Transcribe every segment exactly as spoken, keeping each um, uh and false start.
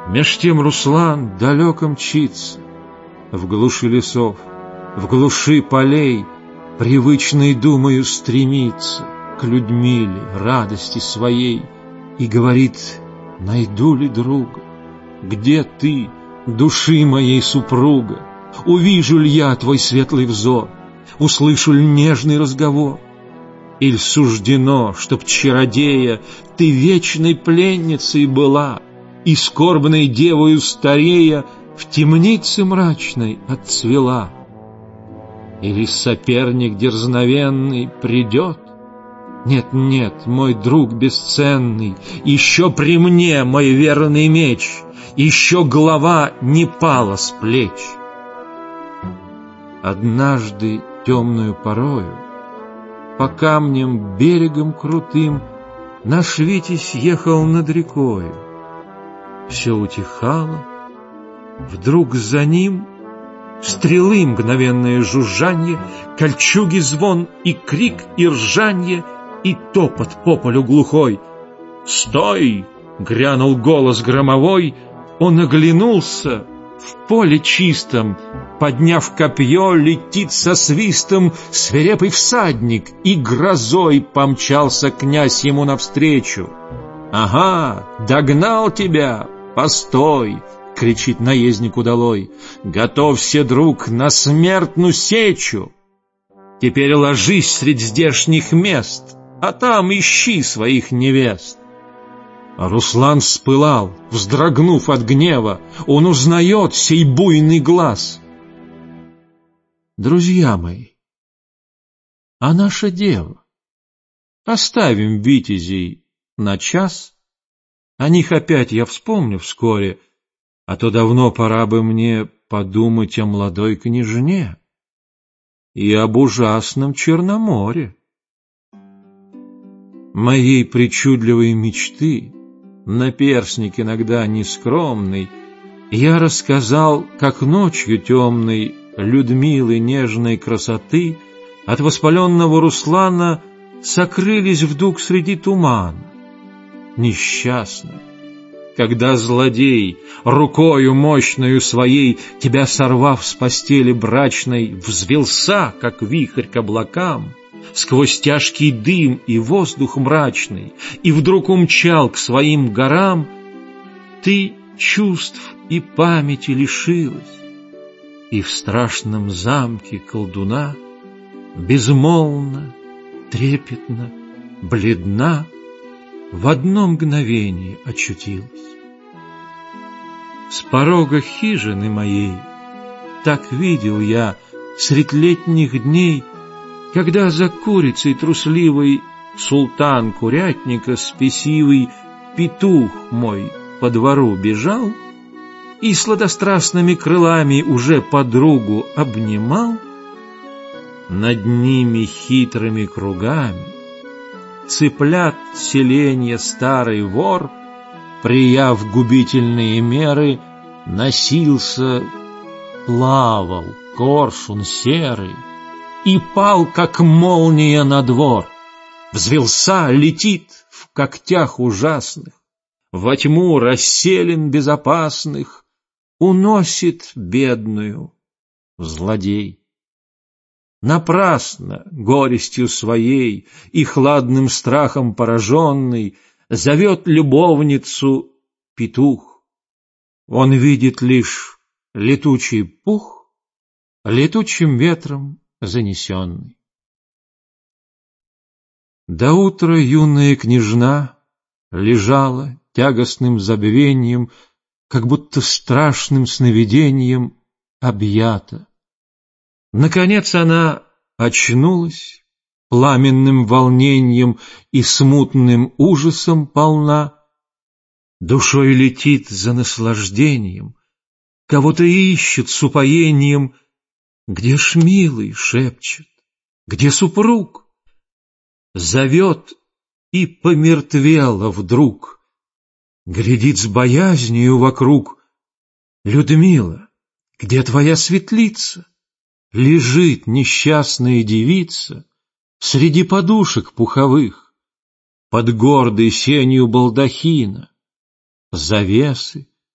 Меж тем Руслан далеко мчится, в глуши лесов, в глуши полей, привычной думою стремится к Людмиле, радости своей, и говорит: найду ли друга? Где ты, души моей супруга? Увижу ли я твой светлый взор? Услышу ли нежный разговор? Иль суждено, чтоб, чародея, ты вечной пленницей была, и скорбной девою старея в темнице мрачной отцвела? Или соперник дерзновенный придет? Нет, нет, мой друг бесценный, еще при мне мой верный меч, еще голова не пала с плеч. Однажды темную порою по камням берегом крутым наш Витязь ехал над рекою. Все утихало, вдруг за ним стрелы мгновенное жужжанье, кольчуги звон и крик и ржанье, и топот по полю глухой. «Стой!» — грянул голос громовой. Он оглянулся. В поле чистом, подняв копье, летит со свистом свирепый всадник, и грозой помчался князь ему навстречу. «Ага, догнал тебя! Постой!» — кричит наездник удалой. «Готовься, друг, на смертную сечу! Теперь ложись средь здешних мест, а там ищи своих невест». Руслан вспылал, вздрогнув от гнева, он узнает сей буйный глаз. Друзья мои, а наша дева? Оставим витязей на час, о них опять я вспомню вскоре, а то давно пора бы мне подумать о молодой княжне и об ужасном Черноморе. Моей причудливой мечты наперсник иногда нескромный я рассказал, как ночью темной Людмилы нежной красоты от воспаленного Руслана сокрылись вдруг среди тумана. Несчастно, когда злодей, рукою мощною своей, тебя сорвав с постели брачной, взвелся, как вихрь к облакам, сквозь тяжкий дым и воздух мрачный, и вдруг умчал к своим горам, ты чувств и памяти лишилась, и в страшном замке колдуна безмолвно, трепетно, бледна в одно мгновение очутилась. С порога хижины моей так видел я средь летних дней, когда за курицей трусливой султан курятника спесивый петух мой по двору бежал и сладострастными крылами уже подругу обнимал, над ними хитрыми кругами цыплят селенья старый вор, прияв губительные меры, носился, плавал коршун серый и пал, как молния на двор, взвелся, летит в когтях ужасных, во тьму расселин безопасных уносит бедную злодей. Напрасно горестью своей и хладным страхом пораженный зовет любовницу петух. Он видит лишь летучий пух, летучим ветром занесенный. До утра юная княжна лежала тягостным забвением, как будто страшным сновидением объята. Наконец она очнулась, пламенным волнением и смутным ужасом полна, душой летит за наслаждением, кого-то ищет с упоением. Где ж милый, шепчет, где супруг? Зовет и помертвела вдруг, глядит с боязнью вокруг. Людмила, где твоя светлица? Лежит несчастная девица среди подушек пуховых, под гордой сенью балдахина. Завесы,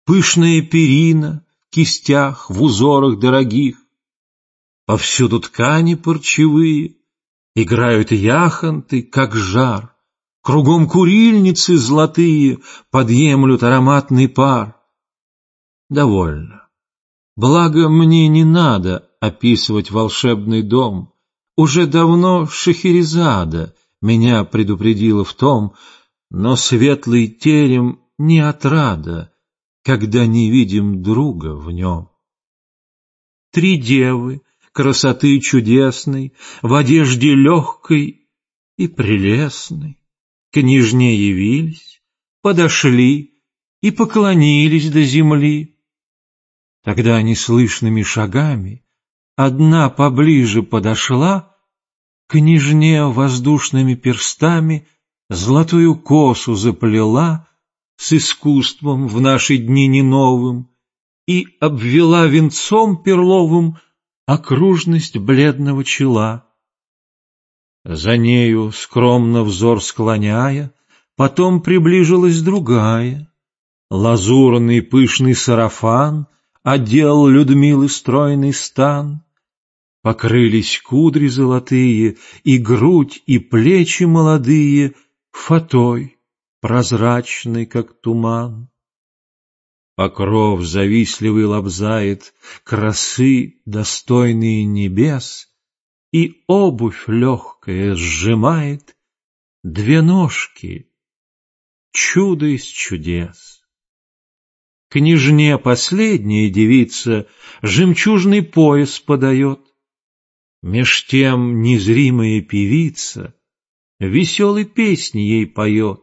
пышная перина, кистях в узорах дорогих. Повсюду ткани парчевые, играют яхонты, как жар, кругом курильницы золотые подъемлют ароматный пар. Довольно. Благо мне не надо описывать волшебный дом. Уже давно Шахерезада меня предупредила в том, но светлый терем не отрада, когда не видим друга в нем. Три девы красоты чудесной, в одежде легкой и прелестной, к княжне явились, подошли и поклонились до земли. Тогда неслышными шагами одна поближе подошла, к княжне воздушными перстами золотую косу заплела с искусством в наши дни не новым и обвела венцом перловым окружность бледного чела. За нею, скромно взор склоняя, потом приближилась другая. Лазурный пышный сарафан одел Людмилы стройный стан. Покрылись кудри золотые, и грудь, и плечи молодые фатой, прозрачной, как туман. Покров завистливый лобзает красы, достойные небес, и обувь легкая сжимает две ножки, чудо из чудес. Княжне последняя девица жемчужный пояс подает, меж тем незримая певица веселой песни ей поет.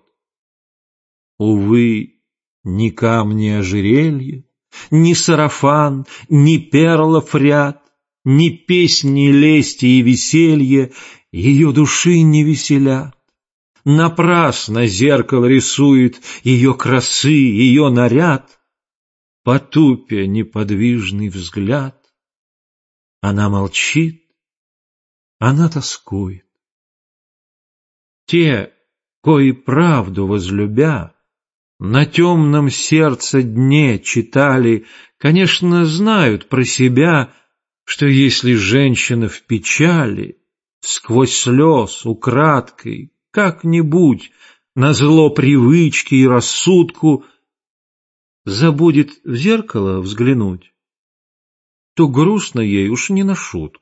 Увы, ни камни ожерелья, ни сарафан, ни перлов ряд, ни песни лести и веселья ее души не веселят. Напрасно зеркало рисует ее красы, ее наряд, потупя неподвижный взгляд. Она молчит, она тоскует. Те, кои правду возлюбя, на темном сердце дне читали, конечно, знают про себя, что если женщина в печали, сквозь слез, украдкой, как-нибудь, назло привычке и рассудку, забудет в зеркало взглянуть, то грустно ей уж не на шутку.